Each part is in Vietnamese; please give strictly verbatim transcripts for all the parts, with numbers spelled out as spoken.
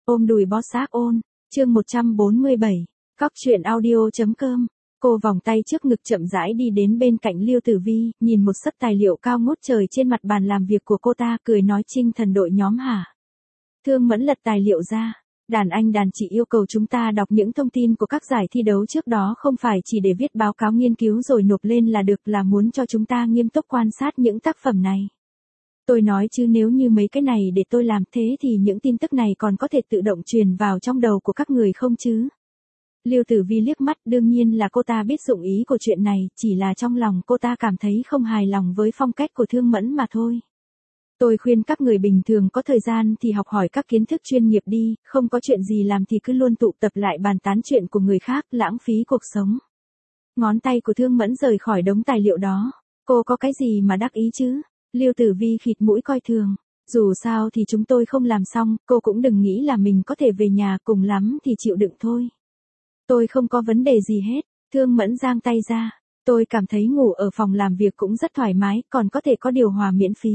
Ôm đùi bó xác ôn, chương một trăm bốn mươi bảy, cóc truyện audio.com. Cô vòng tay trước ngực chậm rãi đi đến bên cạnh Liêu Tử Vi, nhìn một sấp tài liệu cao ngút trời trên mặt bàn làm việc của cô ta, cười nói Trinh thần đội nhóm hả? Thương Mẫn lật tài liệu ra. Đàn anh đàn chị yêu cầu chúng ta đọc những thông tin của các giải thi đấu trước đó không phải chỉ để viết báo cáo nghiên cứu rồi nộp lên là được, là muốn cho chúng ta nghiêm túc quan sát những tác phẩm này. Tôi nói chứ nếu như mấy cái này để tôi làm thế thì những tin tức này còn có thể tự động truyền vào trong đầu của các người không chứ? Liêu Tử Vi liếc mắt, đương nhiên là cô ta biết dụng ý của chuyện này, chỉ là trong lòng cô ta cảm thấy không hài lòng với phong cách của Thương Mẫn mà thôi. Tôi khuyên các người bình thường có thời gian thì học hỏi các kiến thức chuyên nghiệp đi, không có chuyện gì làm thì cứ luôn tụ tập lại bàn tán chuyện của người khác, lãng phí cuộc sống. Ngón tay của Thương Mẫn rời khỏi đống tài liệu đó. Cô có cái gì mà đắc ý chứ? Liêu Tử Vi khịt mũi coi thường. Dù sao thì chúng tôi không làm xong, cô cũng đừng nghĩ là mình có thể về nhà, cùng lắm thì chịu đựng thôi. Tôi không có vấn đề gì hết. Thương Mẫn giang tay ra. Tôi cảm thấy ngủ ở phòng làm việc cũng rất thoải mái, còn có thể có điều hòa miễn phí.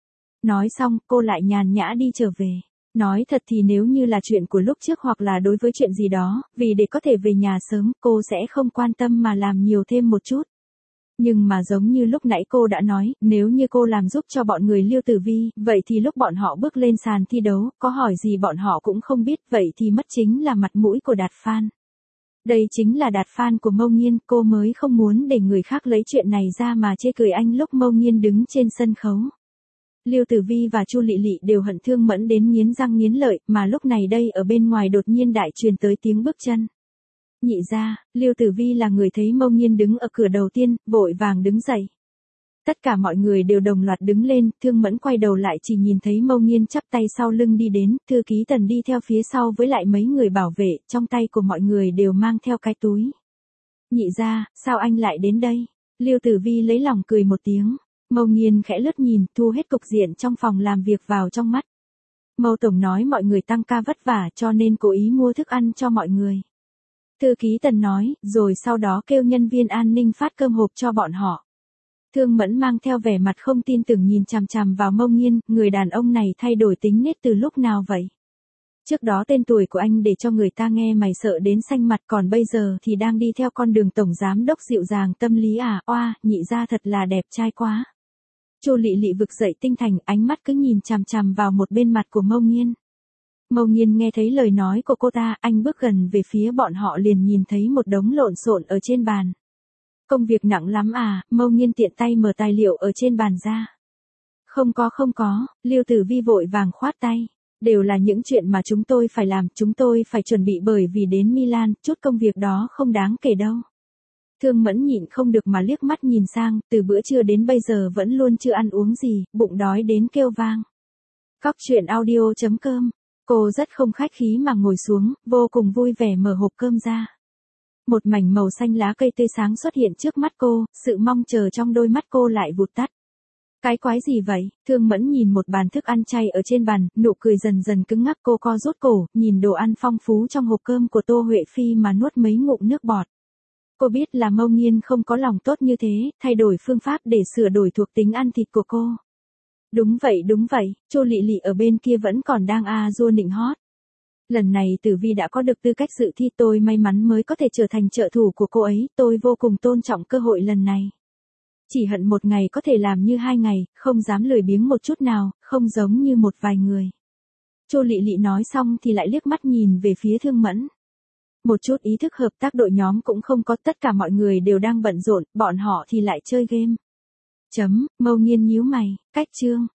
Nói xong, cô lại nhàn nhã đi trở về. Nói thật thì nếu như là chuyện của lúc trước hoặc là đối với chuyện gì đó, vì để có thể về nhà sớm, cô sẽ không quan tâm mà làm nhiều thêm một chút. Nhưng mà giống như lúc nãy cô đã nói, nếu như cô làm giúp cho bọn người Liêu Tử Vi, vậy thì lúc bọn họ bước lên sàn thi đấu, có hỏi gì bọn họ cũng không biết, vậy thì mất chính là mặt mũi của Đạt Phan. Đây chính là Đạt Phan của Mâu Nghiên, cô mới không muốn để người khác lấy chuyện này ra mà chê cười anh lúc Mâu Nghiên đứng trên sân khấu. Liêu Tử Vi và Chu Lị Lị đều hận Thương Mẫn đến nghiến răng nghiến lợi, mà lúc này đây ở bên ngoài đột nhiên đại truyền tới tiếng bước chân. Nhị gia, Liêu Tử Vi là người thấy Mâu Nghiên đứng ở cửa đầu tiên, vội vàng đứng dậy. Tất cả mọi người đều đồng loạt đứng lên, Thương Mẫn quay đầu lại chỉ nhìn thấy Mâu Nghiên chắp tay sau lưng đi đến, thư ký Tần đi theo phía sau với lại mấy người bảo vệ, trong tay của mọi người đều mang theo cái túi. Nhị gia, sao anh lại đến đây? Liêu Tử Vi lấy lòng cười một tiếng. Mâu Nghiên khẽ lướt nhìn, thu hết cục diện trong phòng làm việc vào trong mắt. Mâu tổng nói mọi người tăng ca vất vả cho nên cố ý mua thức ăn cho mọi người. Thư ký Tần nói, rồi sau đó kêu nhân viên an ninh phát cơm hộp cho bọn họ. Thương Mẫn mang theo vẻ mặt không tin tưởng nhìn chằm chằm vào Mâu Nghiên, người đàn ông này thay đổi tính nết từ lúc nào vậy? Trước đó tên tuổi của anh để cho người ta nghe mày sợ đến xanh mặt, còn bây giờ thì đang đi theo con đường tổng giám đốc dịu dàng tâm lý à, oa, nhị gia thật là đẹp trai quá. Chu Lị Lị vực dậy tinh thần, ánh mắt cứ nhìn chằm chằm vào một bên mặt của Mâu Nghiên. Mâu Nghiên nghe thấy lời nói của cô ta, anh bước gần về phía bọn họ liền nhìn thấy một đống lộn xộn ở trên bàn. Công việc nặng lắm à? Mâu Nghiên tiện tay mở tài liệu ở trên bàn ra. Không có không có, Liêu Tử Vi vội vàng khoát tay. Đều là những chuyện mà chúng tôi phải làm, chúng tôi phải chuẩn bị bởi vì đến Milan, chút công việc đó không đáng kể đâu. Thương Mẫn nhịn không được mà liếc mắt nhìn sang, từ bữa trưa đến bây giờ vẫn luôn chưa ăn uống gì, bụng đói đến kêu vang. Cóc truyện audio.com. Cô rất không khách khí mà ngồi xuống, vô cùng vui vẻ mở hộp cơm ra. Một mảnh màu xanh lá cây tươi sáng xuất hiện trước mắt cô, sự mong chờ trong đôi mắt cô lại vụt tắt. Cái quái gì vậy? Thương Mẫn nhìn một bàn thức ăn chay ở trên bàn, nụ cười dần dần cứng ngắc, cô co rút cổ, nhìn đồ ăn phong phú trong hộp cơm của Tô Huệ Phi mà nuốt mấy ngụm nước bọt. Cô biết là Mâu Nghiên không có lòng tốt như thế, thay đổi phương pháp để sửa đổi thuộc tính ăn thịt của cô. Đúng vậy đúng vậy, Chu Lị Lị ở bên kia vẫn còn đang a dua nịnh hót. Lần này Tử Vi đã có được tư cách dự thi, tôi may mắn mới có thể trở thành trợ thủ của cô ấy, tôi vô cùng tôn trọng cơ hội lần này. Chỉ hận một ngày có thể làm như hai ngày, không dám lười biếng một chút nào, không giống như một vài người. Chu Lị Lị nói xong thì lại liếc mắt nhìn về phía Thương Mẫn. Một chút ý thức hợp tác đội nhóm cũng không có, tất cả mọi người đều đang bận rộn, bọn họ thì lại chơi game. Chấm, Mâu Nghiên nhíu mày, cách chương.